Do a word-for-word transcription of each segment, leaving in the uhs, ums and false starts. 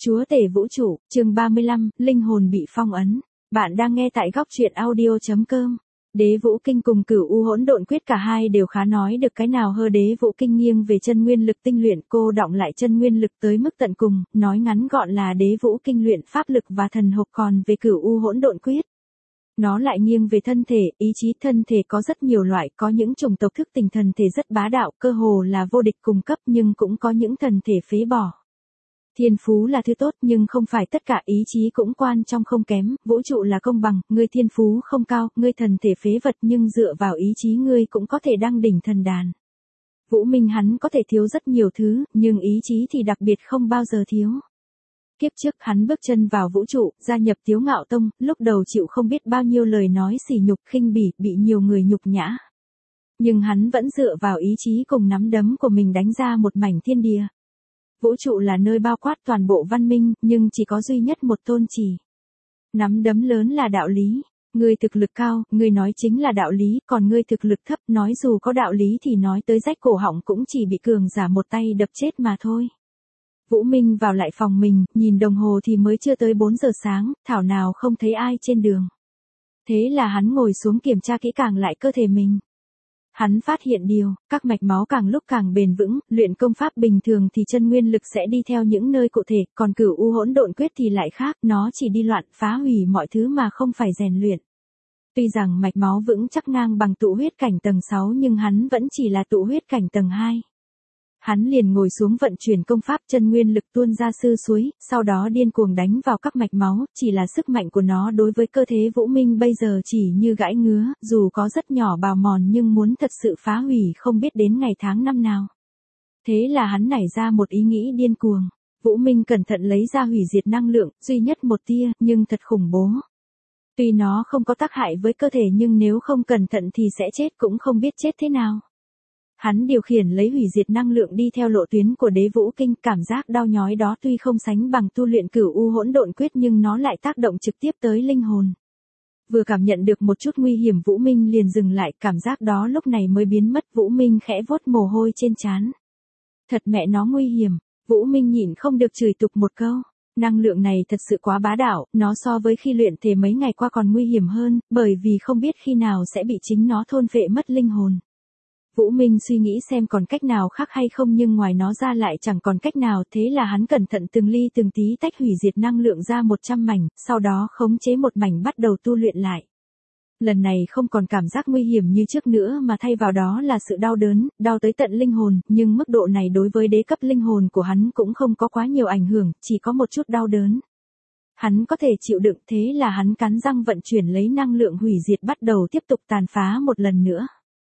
Chúa tể vũ trụ, chương ba mươi lăm, linh hồn bị phong ấn. Bạn đang nghe tại góc truyện audio chấm com. Đế vũ kinh cùng cửu u hỗn độn quyết cả hai đều khá nói được cái nào hơ. Đế vũ kinh nghiêng về chân nguyên lực tinh luyện, cô đọng lại chân nguyên lực tới mức tận cùng, nói ngắn gọn là đế vũ kinh luyện pháp lực và thần hộc, còn về cửu u hỗn độn quyết, nó lại nghiêng về thân thể, ý chí. Thân thể có rất nhiều loại, có những chủng tộc thức tỉnh thần thể rất bá đạo, cơ hồ là vô địch cùng cấp, nhưng cũng có những thần thể phế bỏ. Thiên phú là thứ tốt nhưng không phải tất cả, ý chí cũng quan trọng không kém, vũ trụ là công bằng, ngươi thiên phú không cao, ngươi thần thể phế vật nhưng dựa vào ý chí ngươi cũng có thể đăng đỉnh thần đàn. Vũ Minh hắn có thể thiếu rất nhiều thứ, nhưng ý chí thì đặc biệt không bao giờ thiếu. Kiếp trước hắn bước chân vào vũ trụ, gia nhập Tiếu Ngạo Tông, lúc đầu chịu không biết bao nhiêu lời nói sỉ nhục khinh bỉ, bị nhiều người nhục nhã. Nhưng hắn vẫn dựa vào ý chí cùng nắm đấm của mình đánh ra một mảnh thiên địa. Vũ trụ là nơi bao quát toàn bộ văn minh, nhưng chỉ có duy nhất một tôn chỉ. Nắm đấm lớn là đạo lý. Ngươi thực lực cao, ngươi nói chính là đạo lý, còn ngươi thực lực thấp, nói dù có đạo lý thì nói tới rách cổ họng cũng chỉ bị cường giả một tay đập chết mà thôi. Vũ Minh vào lại phòng mình, nhìn đồng hồ thì mới chưa tới bốn giờ sáng, thảo nào không thấy ai trên đường. Thế là hắn ngồi xuống kiểm tra kỹ càng lại cơ thể mình. Hắn phát hiện điều, các mạch máu càng lúc càng bền vững, luyện công pháp bình thường thì chân nguyên lực sẽ đi theo những nơi cụ thể, còn cửu u hỗn độn quyết thì lại khác, nó chỉ đi loạn phá hủy mọi thứ mà không phải rèn luyện. Tuy rằng mạch máu vững chắc ngang bằng tụ huyết cảnh tầng sáu nhưng hắn vẫn chỉ là tụ huyết cảnh tầng hai. Hắn liền ngồi xuống vận chuyển công pháp, chân nguyên lực tuôn ra sư suối, sau đó điên cuồng đánh vào các mạch máu, chỉ là sức mạnh của nó đối với cơ thể Vũ Minh bây giờ chỉ như gãi ngứa, dù có rất nhỏ bào mòn nhưng muốn thật sự phá hủy không biết đến ngày tháng năm nào. Thế là hắn nảy ra một ý nghĩ điên cuồng. Vũ Minh cẩn thận lấy ra hủy diệt năng lượng, duy nhất một tia, nhưng thật khủng bố. Tuy nó không có tác hại với cơ thể nhưng nếu không cẩn thận thì sẽ chết cũng không biết chết thế nào. Hắn điều khiển lấy hủy diệt năng lượng đi theo lộ tuyến của đế vũ kinh, cảm giác đau nhói đó tuy không sánh bằng tu luyện cửu u hỗn độn quyết nhưng nó lại tác động trực tiếp tới linh hồn. Vừa cảm nhận được một chút nguy hiểm Vũ Minh liền dừng lại, cảm giác đó lúc này mới biến mất. Vũ Minh khẽ vuốt mồ hôi trên trán. Thật mẹ nó nguy hiểm, Vũ Minh nhịn không được chửi tục một câu. Năng lượng này thật sự quá bá đạo, nó so với khi luyện thể mấy ngày qua còn nguy hiểm hơn, bởi vì không biết khi nào sẽ bị chính nó thôn phệ mất linh hồn. Vũ Minh suy nghĩ xem còn cách nào khác hay không nhưng ngoài nó ra lại chẳng còn cách nào, thế là hắn cẩn thận từng ly từng tí tách hủy diệt năng lượng ra một trăm mảnh, sau đó khống chế một mảnh bắt đầu tu luyện lại. Lần này không còn cảm giác nguy hiểm như trước nữa mà thay vào đó là sự đau đớn, đau tới tận linh hồn, nhưng mức độ này đối với đế cấp linh hồn của hắn cũng không có quá nhiều ảnh hưởng, chỉ có một chút đau đớn. Hắn có thể chịu đựng, thế là hắn cắn răng vận chuyển lấy năng lượng hủy diệt bắt đầu tiếp tục tàn phá một lần nữa.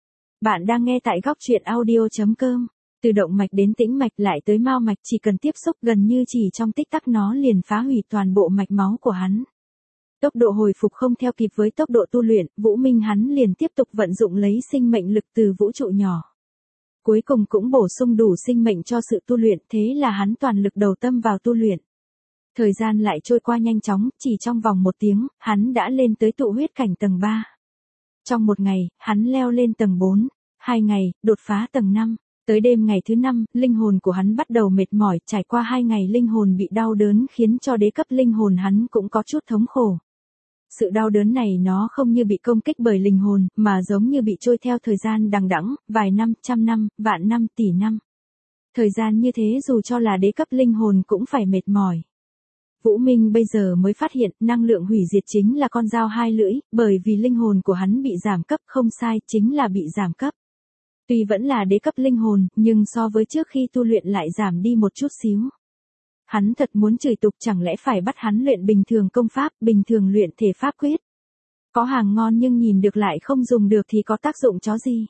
Bạn đang nghe tại góc truyện audio chấm com. Từ động mạch đến tĩnh mạch lại tới mao mạch, chỉ cần tiếp xúc gần như chỉ trong tích tắc nó liền phá hủy toàn bộ mạch máu của hắn. Tốc độ hồi phục không theo kịp với tốc độ tu luyện, Vũ Minh hắn liền tiếp tục vận dụng lấy sinh mệnh lực từ vũ trụ nhỏ. Cuối cùng cũng bổ sung đủ sinh mệnh cho sự tu luyện, thế là hắn toàn lực đầu tâm vào tu luyện. Thời gian lại trôi qua nhanh chóng, chỉ trong vòng một tiếng, hắn đã lên tới tụ huyết cảnh tầng ba. Trong một ngày, hắn leo lên tầng bốn, hai ngày, đột phá tầng năm, tới đêm ngày thứ năm, linh hồn của hắn bắt đầu mệt mỏi, trải qua hai ngày linh hồn bị đau đớn khiến cho đế cấp linh hồn hắn cũng có chút thống khổ. Sự đau đớn này nó không như bị công kích bởi linh hồn, mà giống như bị trôi theo thời gian đằng đẵng, vài năm, trăm năm, vạn năm, tỷ năm. Thời gian như thế dù cho là đế cấp linh hồn cũng phải mệt mỏi. Vũ Minh bây giờ mới phát hiện năng lượng hủy diệt chính là con dao hai lưỡi, bởi vì linh hồn của hắn bị giảm cấp, không sai, chính là bị giảm cấp. Tuy vẫn là đế cấp linh hồn, nhưng so với trước khi tu luyện lại giảm đi một chút xíu. Hắn thật muốn chửi tục, chẳng lẽ phải bắt hắn luyện bình thường công pháp, bình thường luyện thể pháp quyết. Có hàng ngon nhưng nhìn được lại không dùng được thì có tác dụng chó gì.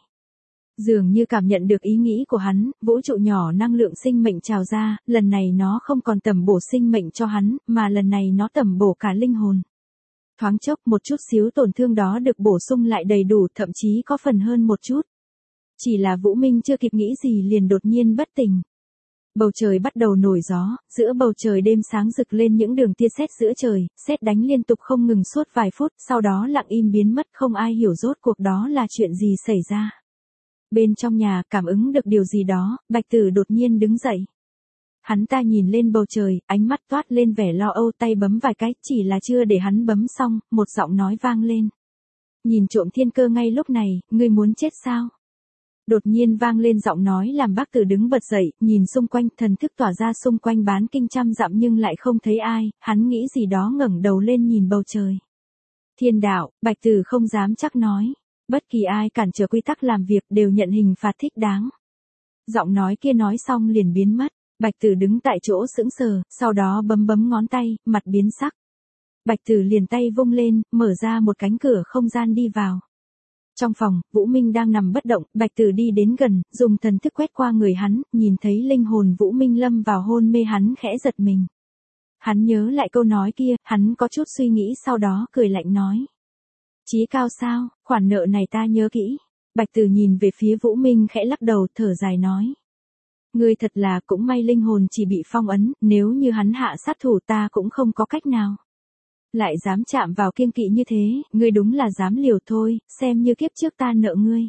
Dường như cảm nhận được ý nghĩ của hắn, vũ trụ nhỏ năng lượng sinh mệnh trào ra, lần này nó không còn tầm bổ sinh mệnh cho hắn, mà lần này nó tầm bổ cả linh hồn. Thoáng chốc một chút xíu tổn thương đó được bổ sung lại đầy đủ, thậm chí có phần hơn một chút. Chỉ là Vũ Minh chưa kịp nghĩ gì liền đột nhiên bất tỉnh. Bầu trời bắt đầu nổi gió, giữa bầu trời đêm sáng rực lên những đường tia sét giữa trời, sét đánh liên tục không ngừng suốt vài phút, sau đó lặng im biến mất, không ai hiểu rốt cuộc đó là chuyện gì xảy ra. Bên trong nhà, cảm ứng được điều gì đó, Bạch Tử đột nhiên đứng dậy. Hắn ta nhìn lên bầu trời, ánh mắt toát lên vẻ lo âu, tay bấm vài cái, chỉ là chưa để hắn bấm xong, một giọng nói vang lên. Nhìn trộm thiên cơ ngay lúc này, ngươi muốn chết sao? Đột nhiên vang lên giọng nói làm Bác Tử đứng bật dậy, nhìn xung quanh, thần thức tỏa ra xung quanh bán kinh trăm dặm nhưng lại không thấy ai, hắn nghĩ gì đó ngẩng đầu lên nhìn bầu trời. Thiên đạo, Bạch Tử không dám chắc nói. Bất kỳ ai cản trở quy tắc làm việc đều nhận hình phạt thích đáng. Giọng nói kia nói xong liền biến mất. Bạch Tử đứng tại chỗ sững sờ, sau đó bấm bấm ngón tay, mặt biến sắc. Bạch Tử liền tay vung lên, mở ra một cánh cửa không gian đi vào. Trong phòng, Vũ Minh đang nằm bất động, Bạch Tử đi đến gần, dùng thần thức quét qua người hắn, nhìn thấy linh hồn Vũ Minh lâm vào hôn mê, hắn khẽ giật mình. Hắn nhớ lại câu nói kia, hắn có chút suy nghĩ sau đó cười lạnh nói. Chí cao sao, khoản nợ này ta nhớ kỹ. Bạch Tử nhìn về phía Vũ Minh khẽ lắc đầu, thở dài nói. Ngươi thật là cũng may linh hồn chỉ bị phong ấn, nếu như hắn hạ sát thủ ta cũng không có cách nào. Lại dám chạm vào kiêng kỵ như thế, ngươi đúng là dám liều thôi, xem như kiếp trước ta nợ ngươi.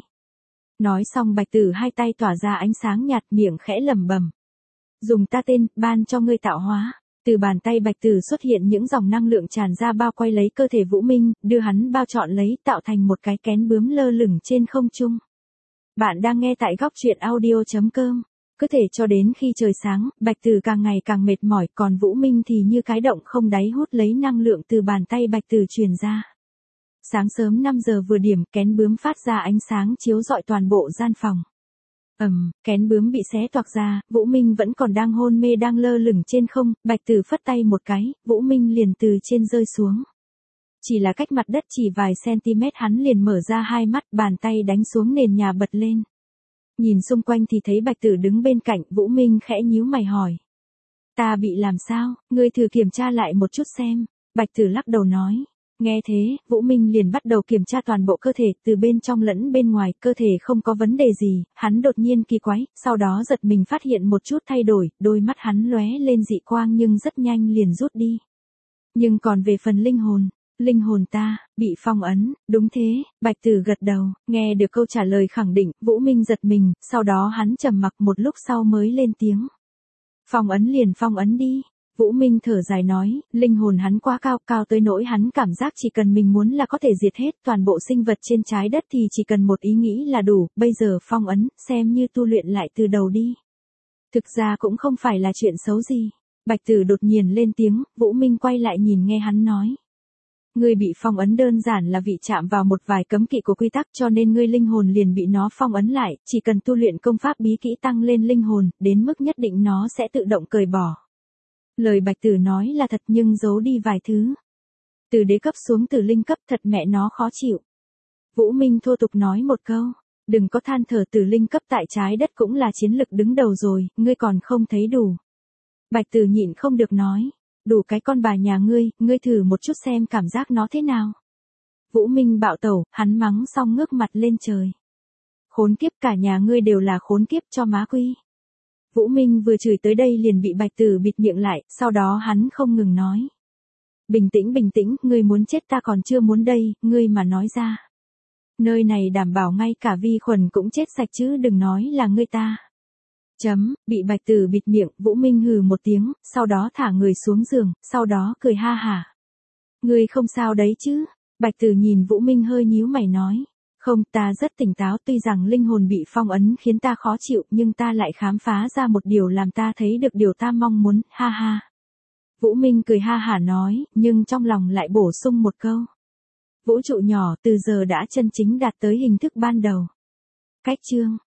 Nói xong Bạch Tử hai tay tỏa ra ánh sáng nhạt, miệng khẽ lẩm bẩm. Dùng ta tên, ban cho ngươi tạo hóa. Từ bàn tay Bạch Tử xuất hiện những dòng năng lượng tràn ra bao quay lấy cơ thể Vũ Minh, đưa hắn bao trọn lấy, tạo thành một cái kén bướm lơ lửng trên không trung. Bạn đang nghe tại góc truyện audio chấm com. Cứ thể cho đến khi trời sáng, Bạch Tử càng ngày càng mệt mỏi, còn Vũ Minh thì như cái động không đáy hút lấy năng lượng từ bàn tay Bạch Tử truyền ra. Sáng sớm năm giờ vừa điểm, kén bướm phát ra ánh sáng chiếu rọi toàn bộ gian phòng. Ầm, um, kén bướm bị xé toạc ra, Vũ Minh vẫn còn đang hôn mê đang lơ lửng trên không, Bạch Tử phất tay một cái, Vũ Minh liền từ trên rơi xuống. Chỉ là cách mặt đất chỉ vài cm hắn liền mở ra hai mắt, bàn tay đánh xuống nền nhà bật lên. Nhìn xung quanh thì thấy Bạch Tử đứng bên cạnh, Vũ Minh khẽ nhíu mày hỏi. Ta bị làm sao, ngươi thử kiểm tra lại một chút xem. Bạch Tử lắc đầu nói. Nghe thế, Vũ Minh liền bắt đầu kiểm tra toàn bộ cơ thể, từ bên trong lẫn bên ngoài, cơ thể không có vấn đề gì, hắn đột nhiên kỳ quái, sau đó giật mình phát hiện một chút thay đổi, đôi mắt hắn lóe lên dị quang nhưng rất nhanh liền rút đi. Nhưng còn về phần linh hồn, linh hồn ta, bị phong ấn, đúng thế, Bạch Tử gật đầu, nghe được câu trả lời khẳng định, Vũ Minh giật mình, sau đó hắn trầm mặc một lúc sau mới lên tiếng. Phong ấn liền phong ấn đi. Vũ Minh thở dài nói, linh hồn hắn quá cao, cao tới nỗi hắn cảm giác chỉ cần mình muốn là có thể diệt hết toàn bộ sinh vật trên trái đất thì chỉ cần một ý nghĩ là đủ, bây giờ phong ấn, xem như tu luyện lại từ đầu đi. Thực ra cũng không phải là chuyện xấu gì. Bạch Tử đột nhiên lên tiếng, Vũ Minh quay lại nhìn nghe hắn nói. Ngươi bị phong ấn đơn giản là vì chạm vào một vài cấm kỵ của quy tắc cho nên ngươi linh hồn liền bị nó phong ấn lại, chỉ cần tu luyện công pháp bí kỹ tăng lên linh hồn, đến mức nhất định nó sẽ tự động cởi bỏ. Lời Bạch Tử nói là thật nhưng giấu đi vài thứ. Từ đế cấp xuống từ linh cấp thật mẹ nó khó chịu. Vũ Minh thô tục nói một câu. Đừng có than thở, từ linh cấp tại trái đất cũng là chiến lực đứng đầu rồi, ngươi còn không thấy đủ. Bạch Tử nhịn không được nói. Đủ cái con bà nhà ngươi, ngươi thử một chút xem cảm giác nó thế nào. Vũ Minh bạo tẩu, hắn mắng xong ngước mặt lên trời. Khốn kiếp, cả nhà ngươi đều là khốn kiếp cho má quy. Vũ Minh vừa chửi tới đây liền bị Bạch Tử bịt miệng lại, sau đó hắn không ngừng nói. Bình tĩnh bình tĩnh, ngươi muốn chết ta còn chưa muốn đây, ngươi mà nói ra. Nơi này đảm bảo ngay cả vi khuẩn cũng chết sạch chứ đừng nói là ngươi ta. Chấm, bị Bạch Tử bịt miệng, Vũ Minh hừ một tiếng, sau đó thả người xuống giường, sau đó cười ha hả. Ngươi không sao đấy chứ? Bạch Tử nhìn Vũ Minh hơi nhíu mày nói. Không, ta rất tỉnh táo, tuy rằng linh hồn bị phong ấn khiến ta khó chịu, nhưng ta lại khám phá ra một điều làm ta thấy được điều ta mong muốn, ha ha. Vũ Minh cười ha hả nói, nhưng trong lòng lại bổ sung một câu. Vũ trụ nhỏ từ giờ đã chân chính đạt tới hình thức ban đầu. Cách chương